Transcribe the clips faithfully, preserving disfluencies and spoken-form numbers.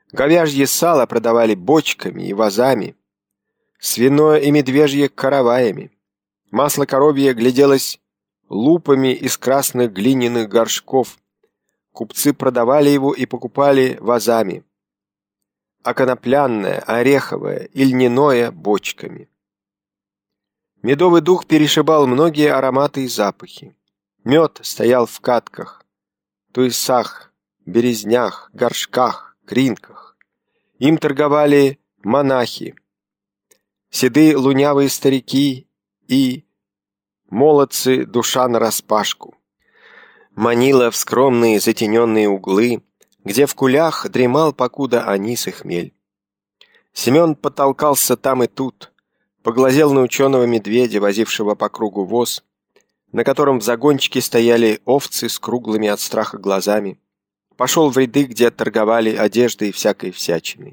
Говяжье сало продавали бочками и вазами, свиное и медвежье караваями. Масло коровье гляделось лупами из красных глиняных горшков. Купцы продавали его и покупали вазами, а конопляное, ореховое и льняное бочками. Медовый дух перешибал многие ароматы и запахи. Мед стоял в катках, туесах, березнях, горшках, кринках. Им торговали монахи, седые лунявые старики и молодцы душа нараспашку. Манила в скромные затененные углы, где в кулях дремал покуда анис и хмель. Семен потолкался там и тут, поглазел на ученого медведя, возившего по кругу воз, на котором в загончике стояли овцы с круглыми от страха глазами. Пошел в ряды, где торговали одеждой и всякой всячиной.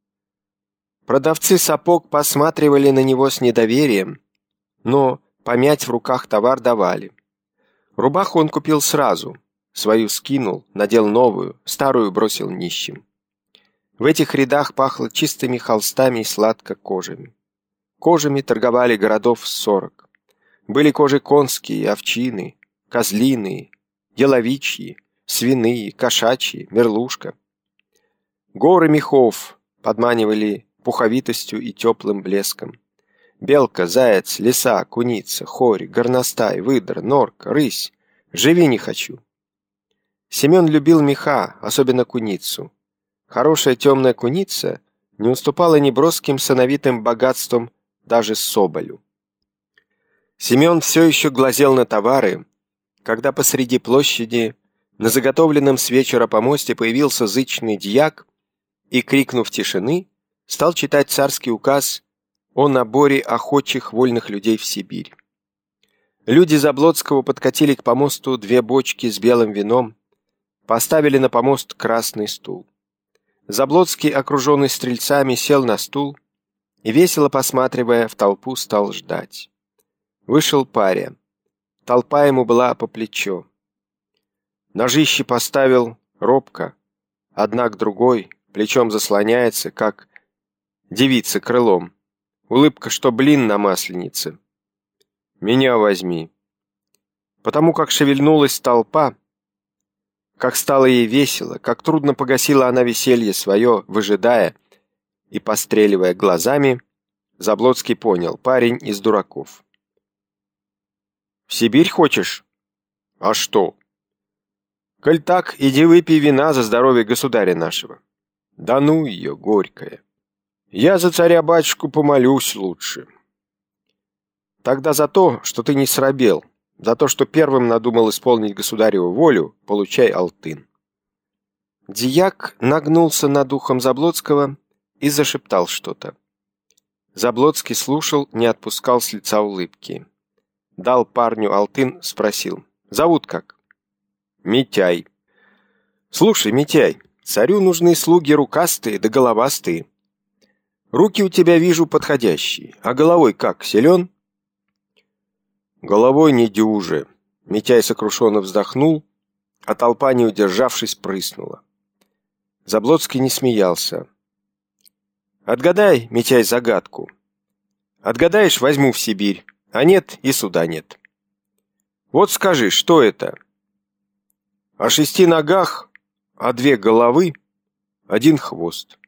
Продавцы сапог посматривали на него с недоверием, но помять в руках товар давали. Рубаху он купил сразу, свою скинул, надел новую, старую бросил нищим. В этих рядах пахло чистыми холстами и сладко кожами. Кожами торговали городов сорок. Были кожи конские, овчины, козлиные, яловичьи, свиные, кошачьи, мерлушка. Горы мехов подманивали пуховитостью и теплым блеском. Белка, заяц, лиса, куница, хорь, горностай, выдра, норка, рысь. Живи не хочу. Семен любил меха, особенно куницу. Хорошая темная куница не уступала неброским сановитым богатством даже соболю. Семен все еще глазел на товары, когда посреди площади на заготовленном с вечера помосте появился зычный дьяк и, крикнув тишины, стал читать царский указ о наборе охотчих вольных людей в Сибирь. Люди Заблоцкого подкатили к помосту две бочки с белым вином, поставили на помост красный стул. Заблоцкий, окруженный стрельцами, сел на стул и, весело посматривая в толпу, стал ждать. Вышел паря. Толпа ему была по плечо. Ножище поставил робко, одна к другой, плечом заслоняется, как девица крылом. Улыбка, что блин на масленице. Меня возьми. Потому как шевельнулась толпа, как стало ей весело, как трудно погасила она веселье свое, выжидая и постреливая глазами, Заблоцкий понял, парень из дураков. «В Сибирь хочешь? А что? Коль так, иди выпей вина за здоровье государя нашего». «Да ну ее, горькая. Я за царя-батюшку помолюсь лучше». «Тогда за то, что ты не срабел, за то, что первым надумал исполнить государеву волю, получай алтын». Дьяк нагнулся над ухом Заблоцкого и зашептал что-то. Заблоцкий слушал, не отпускал с лица улыбки. Дал парню алтын, спросил: «Зовут как?» «Митяй». «Слушай, Митяй, царю нужны слуги рукастые да головастые. Руки у тебя, вижу, подходящие, а головой как, силен?» «Головой не дюже». Митяй сокрушенно вздохнул, а толпа, не удержавшись, прыснула. Заблоцкий не смеялся. «Отгадай, Митяй, загадку. Отгадаешь, возьму в Сибирь, а нет, и суда нет. Вот скажи, что это? О шести ногах, а две головы, один хвост».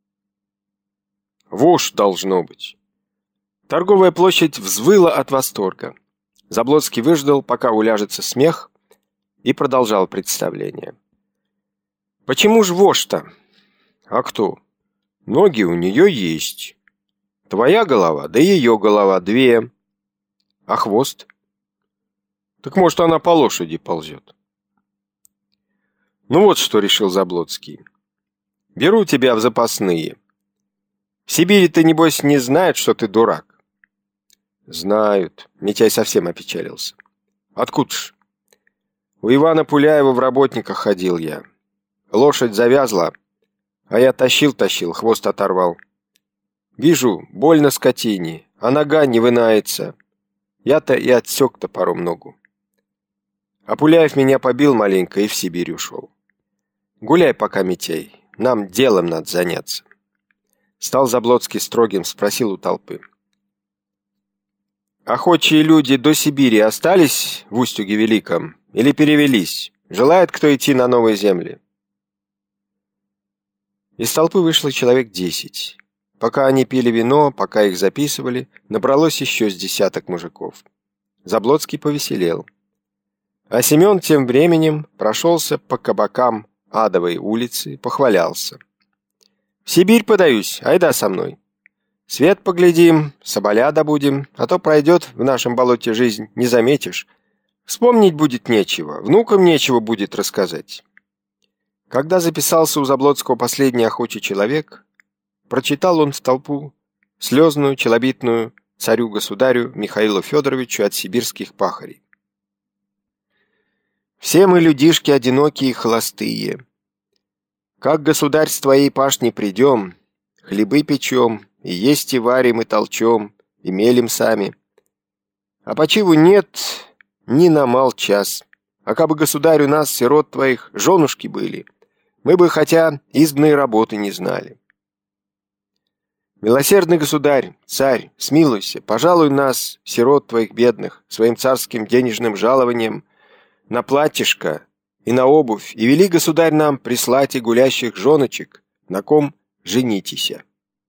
«Вошь должно быть». Торговая площадь взвыла от восторга. Заблоцкий выждал, пока уляжется смех, и продолжал представление. «Почему ж вошь-то? А кто? Ноги у нее есть. Твоя голова, да ее голова, две. А хвост? Так может, она по лошади ползет». «Ну вот что», — решил Заблоцкий. «Беру тебя в запасные. В Сибири-то, небось, не знают, что ты дурак». «Знают». Митяй совсем опечалился. «Откуда ж?» «У Ивана Пуляева в работниках ходил я. Лошадь завязла, а я тащил-тащил, хвост оторвал. Вижу, больно скотине, а нога не вынается. Я-то и отсек топором ногу. А Пуляев меня побил маленько и в Сибирь ушел. Гуляй пока, Митяй, нам делом надо заняться. Стал Заблоцкий строгим, спросил у толпы. Охочие люди до Сибири остались в Устюге Великом или перевелись? Желает кто идти на новые земли? Из толпы вышло человек десять. Пока они пили вино, пока их записывали, набралось еще с десяток мужиков. Заблоцкий повеселел. А Семен тем временем прошелся по кабакам Адовой улицы, похвалялся. «В Сибирь подаюсь, айда со мной. Свет поглядим, соболя добудем, а то пройдет в нашем болоте жизнь, не заметишь. Вспомнить будет нечего, внукам нечего будет рассказать». Когда записался у Заблоцкого последний охочий человек, прочитал он в толпу слезную, челобитную царю-государю Михаилу Федоровичу от сибирских пахарей. «Все мы людишки одинокие и холостые. Как, государь, с твоей пашни придем, хлебы печем, и есть и варим, и толчем, и мелим сами. А почиву нет ни на мал час. А кабы, государь, у нас, сирот твоих, женушки были, мы бы хотя избные работы не знали. Милосердный государь, царь, смилуйся, пожалуй нас, сирот твоих бедных, своим царским денежным жалованием на платьишко и на обувь, и вели, государь, нам прислать и гулящих женочек, на ком женитеся».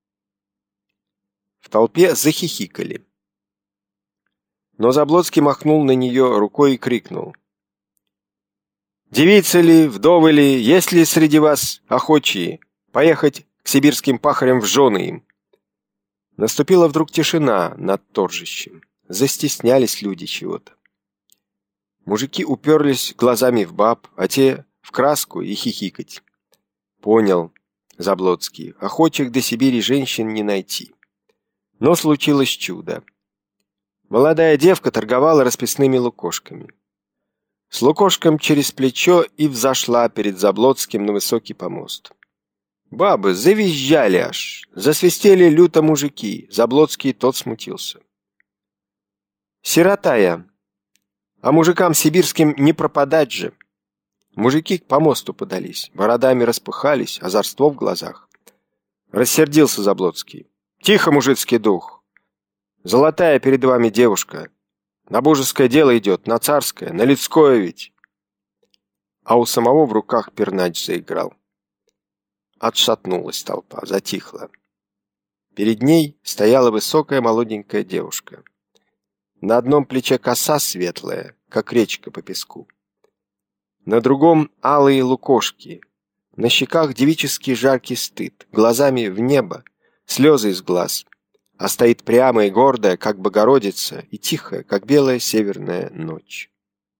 В толпе захихикали. Но Заблоцкий махнул на нее рукой и крикнул. «Девицы ли, вдовы ли, есть ли среди вас охочие поехать к сибирским пахарям в жены им?» Наступила вдруг тишина над торжищем. Застеснялись люди чего-то. Мужики уперлись глазами в баб, а те в краску и хихикать. Понял Заблоцкий, охочих до Сибири женщин не найти. Но случилось чудо. Молодая девка торговала расписными лукошками. С лукошком через плечо и взошла перед Заблоцким на высокий помост. Бабы завизжали аж, засвистели люто мужики. Заблоцкий тот смутился. «Сирота я, а мужикам сибирским не пропадать же». Мужики к помосту подались, бородами распыхались, озорство в глазах. Рассердился Заблоцкий. «Тихо, мужицкий дух! Золотая перед вами девушка. На божеское дело идет, на царское, на людское ведь». А у самого в руках пернач заиграл. Отшатнулась толпа, затихла. Перед ней стояла высокая молоденькая девушка. На одном плече коса светлая, как речка по песку. На другом алые лукошки. На щеках девический жаркий стыд, глазами в небо, слезы из глаз. А стоит прямо и гордая, как Богородица, и тихая, как белая северная ночь.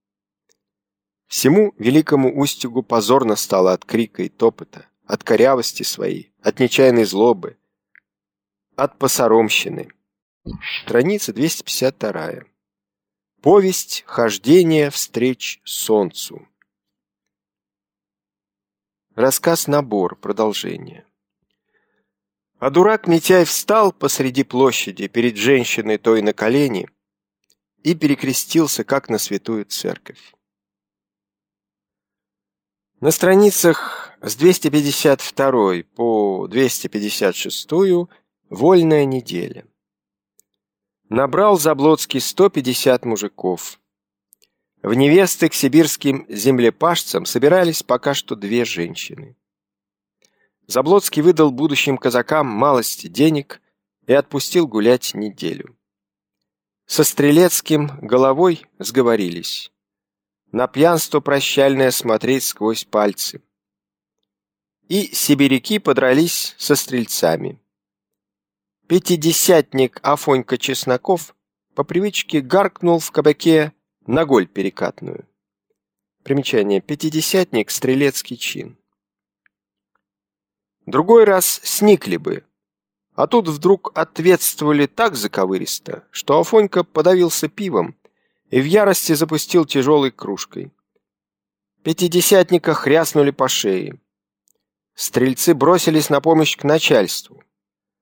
Всему великому Устюгу позорно стало от крика и топота, от корявости своей, от нечаянной злобы, от посоромщины. Страница двести пятьдесят вторая. Повесть «Хождение встреч солнцу». Рассказ «Набор», продолжение. А дурак Митяй встал посреди площади перед женщиной той на колени и перекрестился, как на святую церковь. На страницах с двести пятьдесят второй по двести пятьдесят шестую «Вольная неделя». Набрал Заблоцкий сто пятьдесят мужиков. В невесты к сибирским землепашцам собирались пока что две женщины. Заблоцкий выдал будущим казакам малость денег и отпустил гулять неделю. Со Стрелецким головой сговорились. На пьянство прощальное смотреть сквозь пальцы. И сибиряки подрались со стрельцами. Пятидесятник Афонька Чесноков по привычке гаркнул в кабаке на голь перекатную. Примечание: пятидесятник — стрелецкий чин. Другой раз сникли бы, а тут вдруг ответствовали так заковыристо, что Афонька подавился пивом и в ярости запустил тяжелой кружкой. Пятидесятника хряснули по шее. Стрельцы бросились на помощь к начальству.